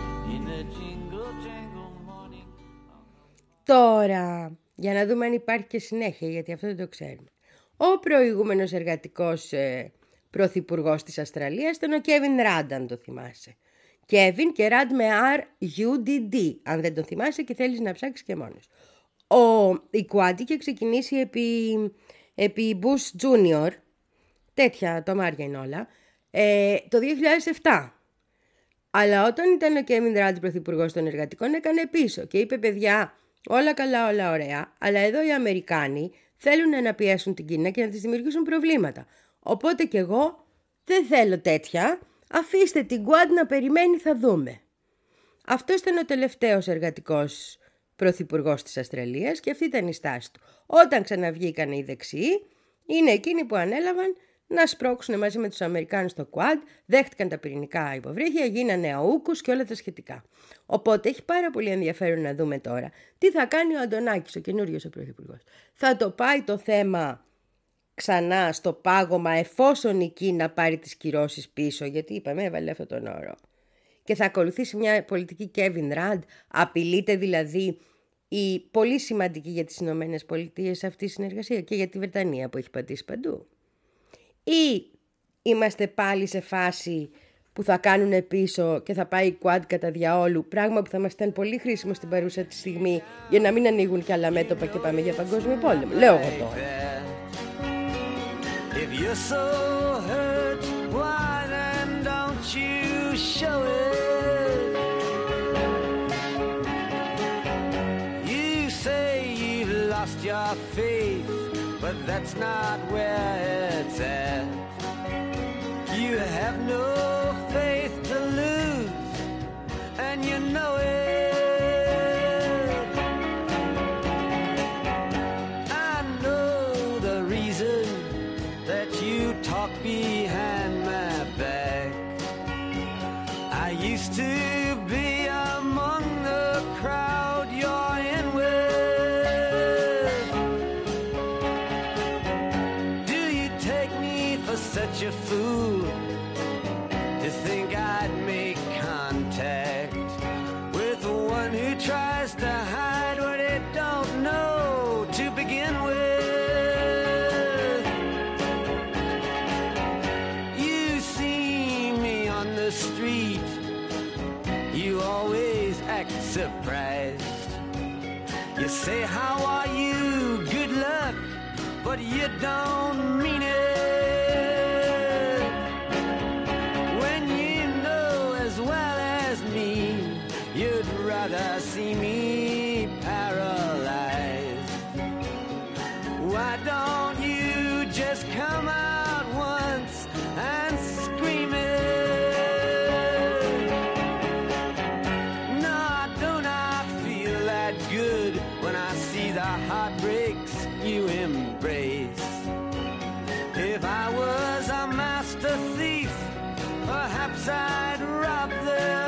Τώρα, για να δούμε αν υπάρχει και συνέχεια, γιατί αυτό δεν το ξέρουμε. Ο προηγούμενος εργατικός ε, πρωθυπουργός της Αυστραλίας ήταν ο Κέβιν Ραντ, αν το θυμάσαι. Κέβιν και Ραντ με αρ-γιου-ντι-ντι, αν δεν το θυμάσαι και θέλεις να ψάξεις και μόνος. Ο, η Quad είχε ξεκινήσει επί, επί Bush Junior, τέτοια τομάρια είναι όλα, ε, το δύο χιλιάδες επτά. Αλλά όταν ήταν ο Κέβιν Ραντ πρωθυπουργός των εργατικών έκανε πίσω και είπε, παιδιά, όλα καλά, όλα ωραία, αλλά εδώ οι Αμερικάνοι θέλουν να πιέσουν την Κίνα και να της δημιουργήσουν προβλήματα. Οπότε κι εγώ δεν θέλω τέτοια, αφήστε την Quad να περιμένει, θα δούμε. Αυτός ήταν ο τελευταίος εργατικός πρωθυπουργός της Αυστραλίας και αυτή ήταν η στάση του. Όταν ξαναβγήκαν οι δεξιοί, είναι εκείνοι που ανέλαβαν να σπρώξουν μαζί με τους Αμερικάνους στο Quad, δέχτηκαν τα πυρηνικά υποβρύχια, γίνανε αούκους και όλα τα σχετικά. Οπότε έχει πάρα πολύ ενδιαφέρον να δούμε τώρα τι θα κάνει ο Αντωνάκης, ο καινούριος ο πρωθυπουργός. Θα το πάει το θέμα ξανά στο πάγωμα εφόσον η Κίνα πάρει τις κυρώσεις πίσω, γιατί είπαμε έβαλε αυτόν τον όρο. και θα ακολουθήσει μια πολιτική Kevin Rudd? Απειλείται δηλαδή η πολύ σημαντική για τις Ηνωμένες Πολιτείες αυτή η συνεργασία και για τη Βρετανία που έχει πατήσει παντού? Ή είμαστε πάλι σε φάση που θα κάνουν πίσω και θα πάει η Quad κατά διαόλου, πράγμα που θα μας ήταν πολύ χρήσιμο στην παρούσα τη στιγμή για να μην ανοίγουν κι άλλα μέτωπα και πάμε για παγκόσμιο πόλεμο? Λέω εγώ τώρα. If you're so hurt, why then don't you show it? You say you've lost your faith, but that's not where it's at. You have no faith to lose, and you know it. I know the reason that you talk behind my back. I used to be among the crowd you're in with. Do you take me for such a fool to think I'd make contact with the one who tries to hide what it don't know to begin with? You see me on the street, you always act surprised. You say, how are you? Good luck, but you don't mean it. You'd rather see me paralyzed. Why don't you just come out once and scream it? No, I do not feel that good when I see the heartbreaks you embrace. If I was a master thief, perhaps I'd rob them.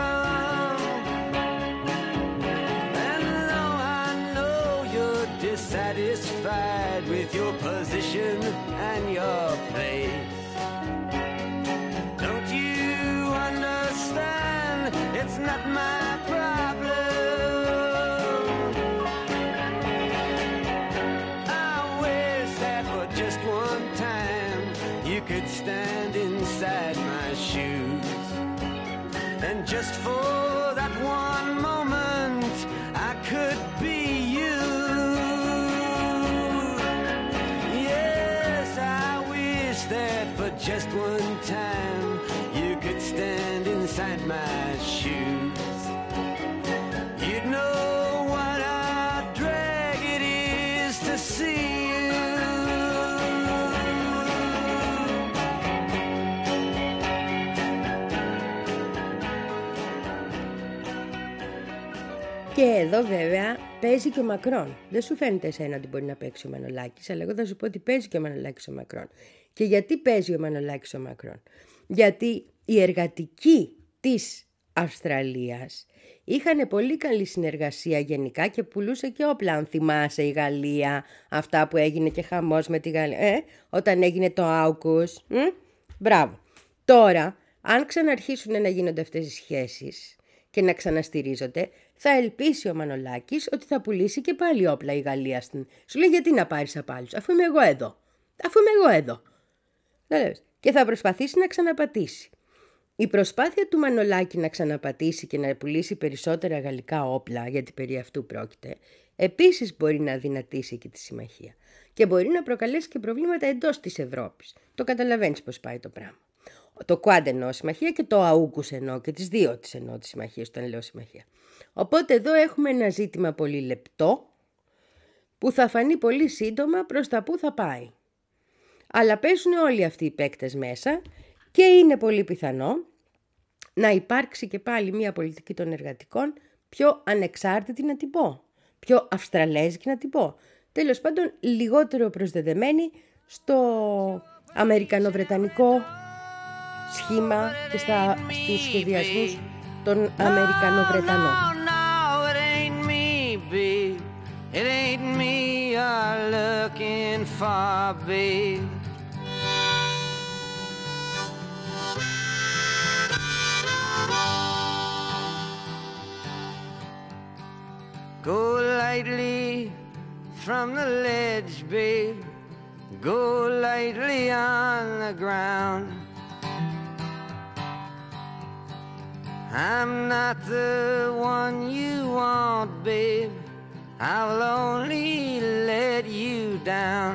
Satisfied with your position and your place. Don't you understand? It's not my problem. I wish that for just one time you could stand inside my shoes, and just for that one moment I could be you. That for just one time you could stand inside my shoes. You'd know what a drag it is to see you. Και εδώ βέβαια παίζει και ο Μακρόν. Δεν σου φαίνεται εσένα ότι μπορεί να παίξει ο Μανολάκης, αλλά εγώ θα σου πω ότι παίζει και ο Μανολάκης ο Μακρόν. Και γιατί παίζει ο Μανολάκης ο Μακρόν? Γιατί οι εργατικοί της Αυστραλίας είχαν πολύ καλή συνεργασία γενικά και πουλούσε και όπλα, αν θυμάσαι, η Γαλλία, αυτά που έγινε και χαμός με τη Γαλλία, ε, όταν έγινε το Άουκους. Μ? Μπράβο. Τώρα, αν ξαναρχίσουν να γίνονται αυτές οι σχέσεις και να ξαναστηρίζονται, θα ελπίσει ο Μανολάκης ότι θα πουλήσει και πάλι όπλα η Γαλλία στην... Σου λέει, γιατί να πάρεις απ' άλλους, αφού είμαι εγώ εδώ. Αφού είμαι εγώ εδώ. Και θα προσπαθήσει να ξαναπατήσει. Η προσπάθεια του Μανολάκη να ξαναπατήσει και να πουλήσει περισσότερα γαλλικά όπλα, γιατί περί αυτού πρόκειται, επίσης μπορεί να αδυνατήσει και τη συμμαχία. Και μπορεί να προκαλέσει και προβλήματα εντός της Ευρώπης. Το καταλαβαίνεις πώς πάει το πράγμα. Το Quad εννοώ συμμαχία και το Αούκους εννοώ, και τις δύο τις εννοώ τις συμμαχίες όταν λέω συμμαχία. Οπότε εδώ έχουμε ένα ζήτημα πολύ λεπτό που θα φανεί πολύ σύντομα προς τα που θα πάει. Αλλά παίζουν όλοι αυτοί οι παίκτες μέσα και είναι πολύ πιθανό να υπάρξει και πάλι μια πολιτική των εργατικών πιο ανεξάρτητη, να την πω, πιο αυστραλέζικη να την πω. Τέλος πάντων, λιγότερο προσδεδεμένη στο αμερικανοβρετανικό σχήμα και στα, στους σχεδιασμούς των Αμερικανοβρετανών. It ain't me you're looking for, babe. Go lightly from the ledge, babe. Go lightly on the ground. I'm not the one you want, babe. I will only let you down.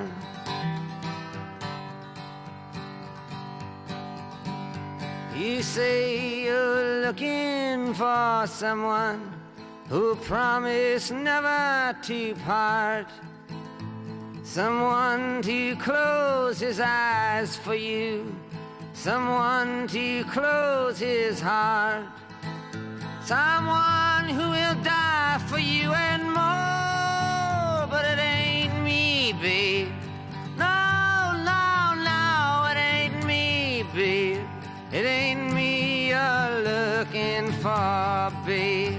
You say you're looking for someone who promised never to part, someone to close his eyes for you, someone to close his heart, someone who will die for you and more. But it ain't me, babe. No, no, no, it ain't me, babe. It ain't me you're looking for, babe.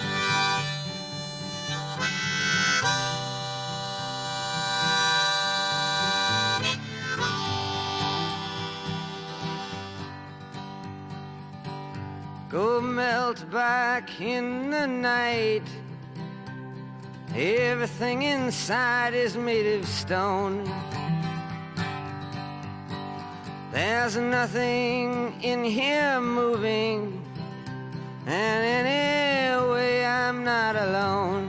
Go melt back in the night. Everything inside is made of stone. There's nothing in here moving, and anyway I'm not alone.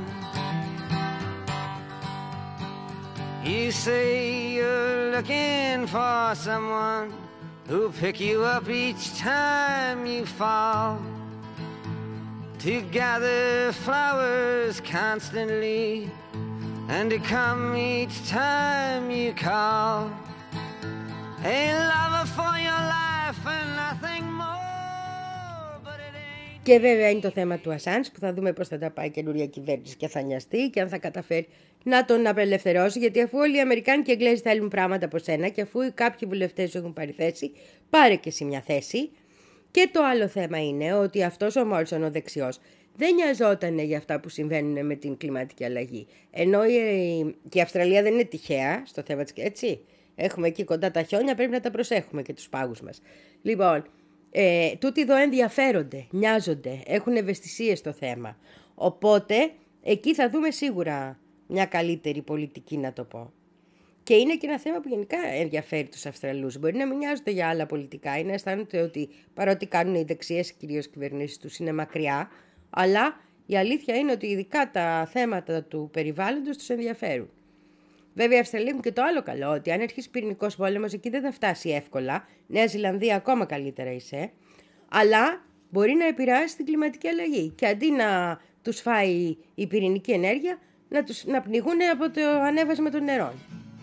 You say you're looking for someone who'll pick you up each time you fall, to gather flowers constantly, and to come each time you call. A lover for your life and nothing more, but it ain't... Και βέβαια είναι το θέμα του Ασάνς, που θα δούμε πώς θα τα πάει η καινούρια κυβέρνηση και θα νοιαστεί και αν θα καταφέρει να τον απελευθερώσει, γιατί αφού όλοι οι Αμερικάνοι και οι Εγγλέζοι θέλουν πράγματα από σένα και αφού κάποιοι βουλευτές σου έχουν πάρει θέση, πάρε και εσύ μια θέση. Και το άλλο θέμα είναι ότι αυτός ο Μόρισον, ο δεξιός, δεν νοιαζόταν για αυτά που συμβαίνουν με την κλιματική αλλαγή. Ενώ η, και η Αυστραλία δεν είναι τυχαία στο θέμα της, έτσι. Έχουμε εκεί κοντά τα χιόνια, πρέπει να τα προσέχουμε και τους πάγους μας. Λοιπόν, ε, τούτοι εδώ ενδιαφέρονται, νοιάζονται, έχουν ευαισθησίες στο θέμα. Οπότε, εκεί θα δούμε σίγουρα μια καλύτερη πολιτική, να το πω. Και είναι και ένα θέμα που γενικά ενδιαφέρει τους Αυστραλούς. Μπορεί να μην νοιάζονται για άλλα πολιτικά ή να αισθάνονται ότι παρότι κάνουν οι δεξιές κυρίως κυβερνήσεις τους είναι μακριά, αλλά η αλήθεια είναι ότι ειδικά τα θέματα του περιβάλλοντος τους ενδιαφέρουν. Βέβαια, οι Αυστραλοί έχουν και το άλλο καλό, ότι αν αρχίσει πυρηνικός πόλεμος, εκεί δεν θα φτάσει εύκολα. Νέα Ζηλανδία ακόμα καλύτερα είσαι. Αλλά μπορεί να επηρεάσει την κλιματική αλλαγή. Και αντί να τους φάει η πυρηνική ενέργεια, να, τους, να πνιγούν από το ανέβασμα των νερών.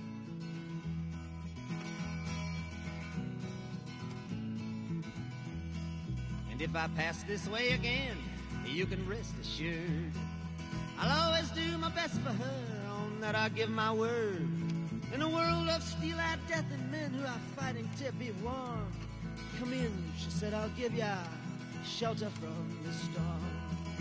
And if I pass this way again, you can rest assured I'll always do my best for her. That I give my word. In a world of steel-eyed death and men who are fighting to be warm. Come in, she said, I'll give ya shelter from the storm.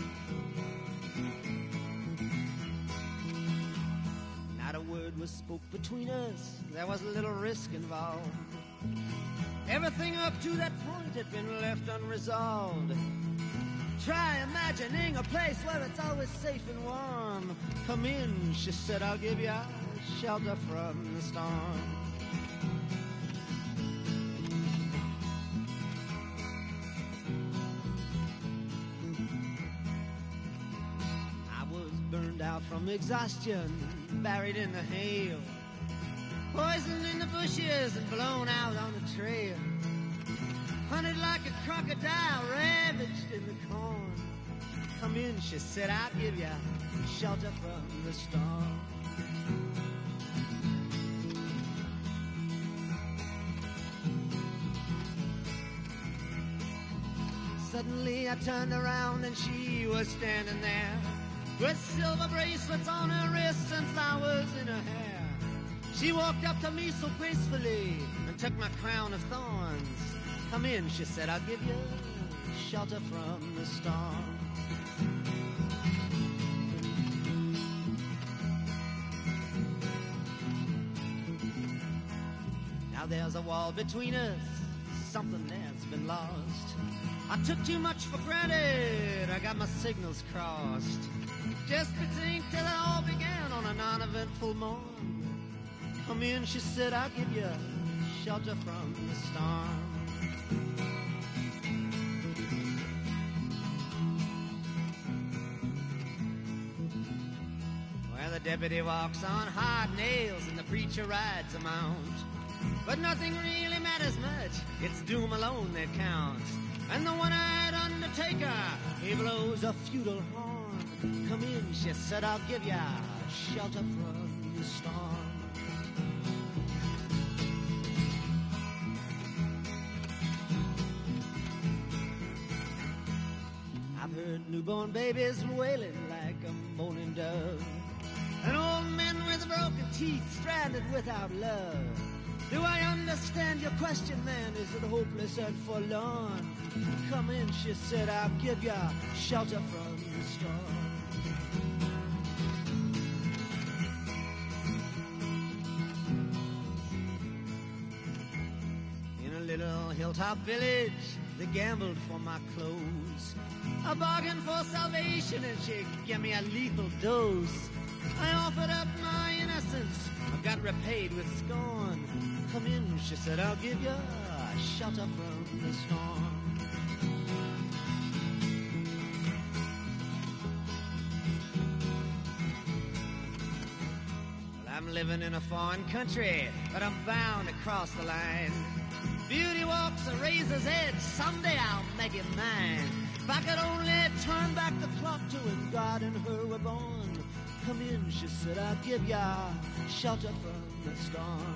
Not a word was spoke between us. There was a little risk involved. Everything up to that point had been left unresolved. Try imagining a place where it's always safe and warm. Come in, she said, I'll give you shelter from the storm. I was burned out from exhaustion, buried in the hail, poisoned in the bushes and blown out on the trail. Hunted like a crocodile, ravaged in the corn. Come in, she said, I'll give you shelter from the storm. Suddenly I turned around and she was standing there with silver bracelets on her wrists and flowers in her hair. She walked up to me so gracefully and took my crown of thorns. Come in, she said, I'll give you shelter from the storm. Now there's a wall between us, something that's been lost. I took too much for granted, I got my signals crossed. Just between till it all began on a non-eventful morn. Come in, she said, I'll give you shelter from the storm. Well, the deputy walks on hard nails and the preacher rides a mount. But nothing really matters much, it's doom alone that counts. And the one-eyed undertaker, he blows a feudal horn. Come in, she said, I'll give ya shelter from the storm. I've heard newborn babies wailing like a moaning dove, and old men with broken teeth stranded without love. Do I understand your question, then? Is it hopeless and forlorn? Come in, she said, I'll give ya shelter from the storm. In a little hilltop village, they gambled for my clothes. I bargained for salvation and she gave me a lethal dose. I offered up my innocence, I got repaid with scorn. Come in, she said, I'll give you shelter from the storm. Well, I'm living in a foreign country, but I'm bound to cross the line. Beauty walks a razor's edge, someday I'll make it mine. If I could only turn back the clock to when God and her were born. Come in, she said, I'll give ya shelter from the storm.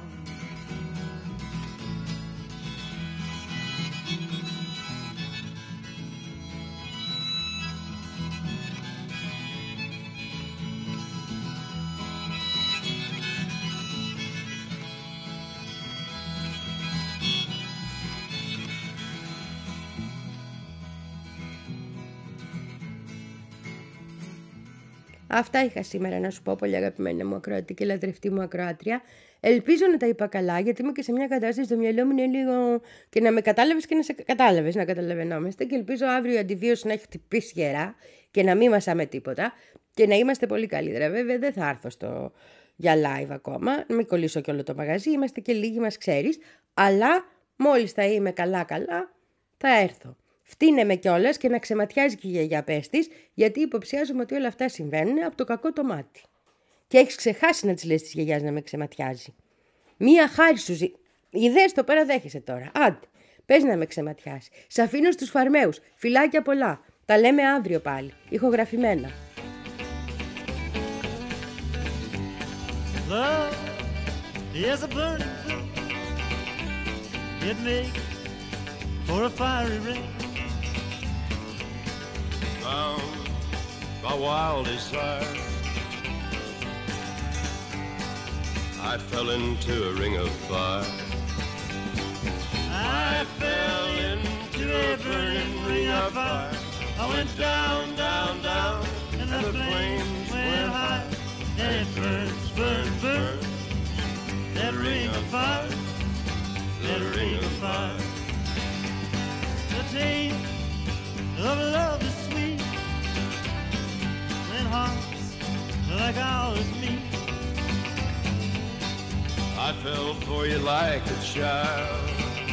Αυτά είχα σήμερα να σου πω, πολύ αγαπημένα μου ακροατή και λατρευτή μου ακροάτρια. Ελπίζω να τα είπα καλά, γιατί είμαι και σε μια κατάσταση στο μυαλό μου είναι λίγο και να με κατάλαβες και να σε κατάλαβες, να καταλαβαίνόμαστε. Και ελπίζω αύριο η αντιβίωση να έχει χτυπήσει γερά και να μην μασάμε τίποτα και να είμαστε πολύ καλύτερα. Βέβαια δεν θα έρθω στο... για live ακόμα, να μην κολλήσω και όλο το μαγαζί, είμαστε και λίγοι, μας ξέρεις. Αλλά μόλις θα είμαι καλά-καλά θα έρθω. Φτύνε με κιόλας και να ξεματιάζει και η γιαγιά πες της, γιατί υποψιάζομαι ότι όλα αυτά συμβαίνουν από το κακό το μάτι. Και έχεις ξεχάσει να της λες της γιαγιάς να με ξεματιάζει. Μία χάρη σου ζει... Ιδέες το παραδέχεσαι τώρα. Άντε, πες να με ξεματιάσει. Σ' αφήνω στους φαρμαίους. Φιλάκια πολλά. Τα λέμε αύριο πάλι. Ηχογραφημένα. Love is a burning thing. It makes for a fiery ring. Bound by wild desire, I fell into a ring of fire. I fell into a burning ring of fire. I went down, down, down, and the flames went high. And it burns, burns, burns, that ring of fire, that ring of fire. The taste of love is sweet when hearts like ours meet. I fell for you like a child.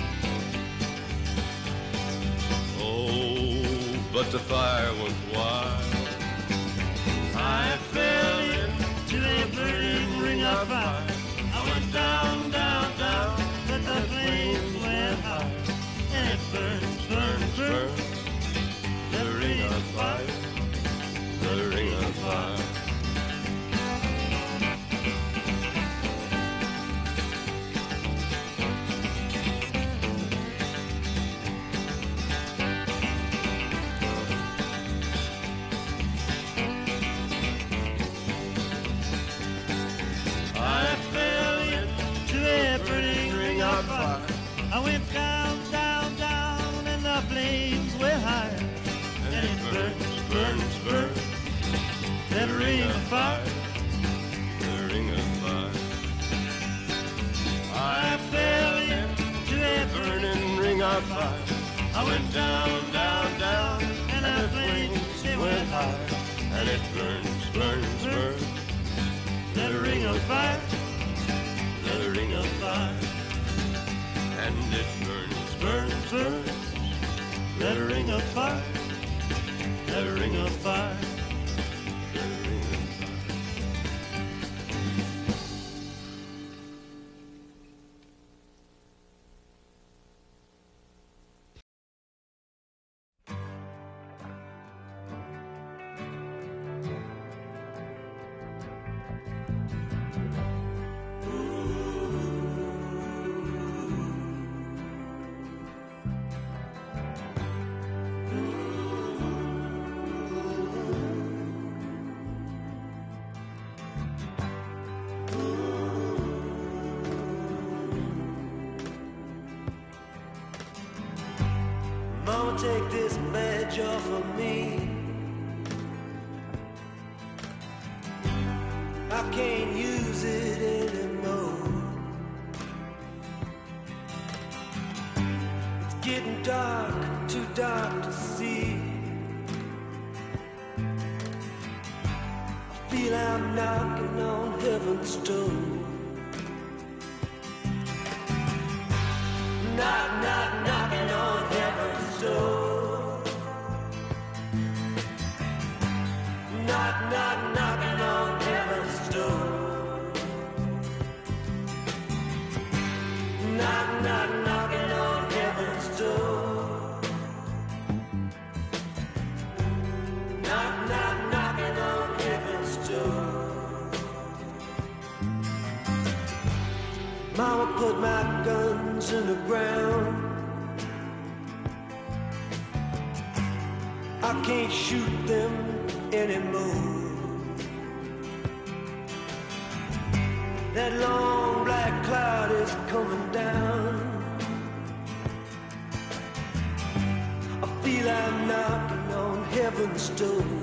Oh, but the fire was wild. I fell into a burning ring of fire. I went down, down, down, but the flames went high. And it burns, burns, burns, the ring of fire, the ring of fire. I went down, down, down, and the flames were higher. And it burns, burns, burns, that ring of fire, the ring of fire. I fell into a burning ring of fire. I went down, down, down, and the flames they went higher. and it burns, burns, burns. Let a ring of fire, Let a ring of fire, and it burns, burns, burns. let a ring of fire, let a ring of fire. Let a ring of fire. Mama, take this badge off of me. I can't use it anymore. It's getting dark, too dark to see. I feel I'm knocking on heaven's door. Knock, knock, knocking on heaven's door. Knock, knock, knocking on heaven's door. Knock, knock, knocking on heaven's door. Knock, knock, knocking on heaven's door. Mama put my guns in the ground. I can't shoot them anymore. That long black cloud is coming down. I feel I'm knocking on heaven's door.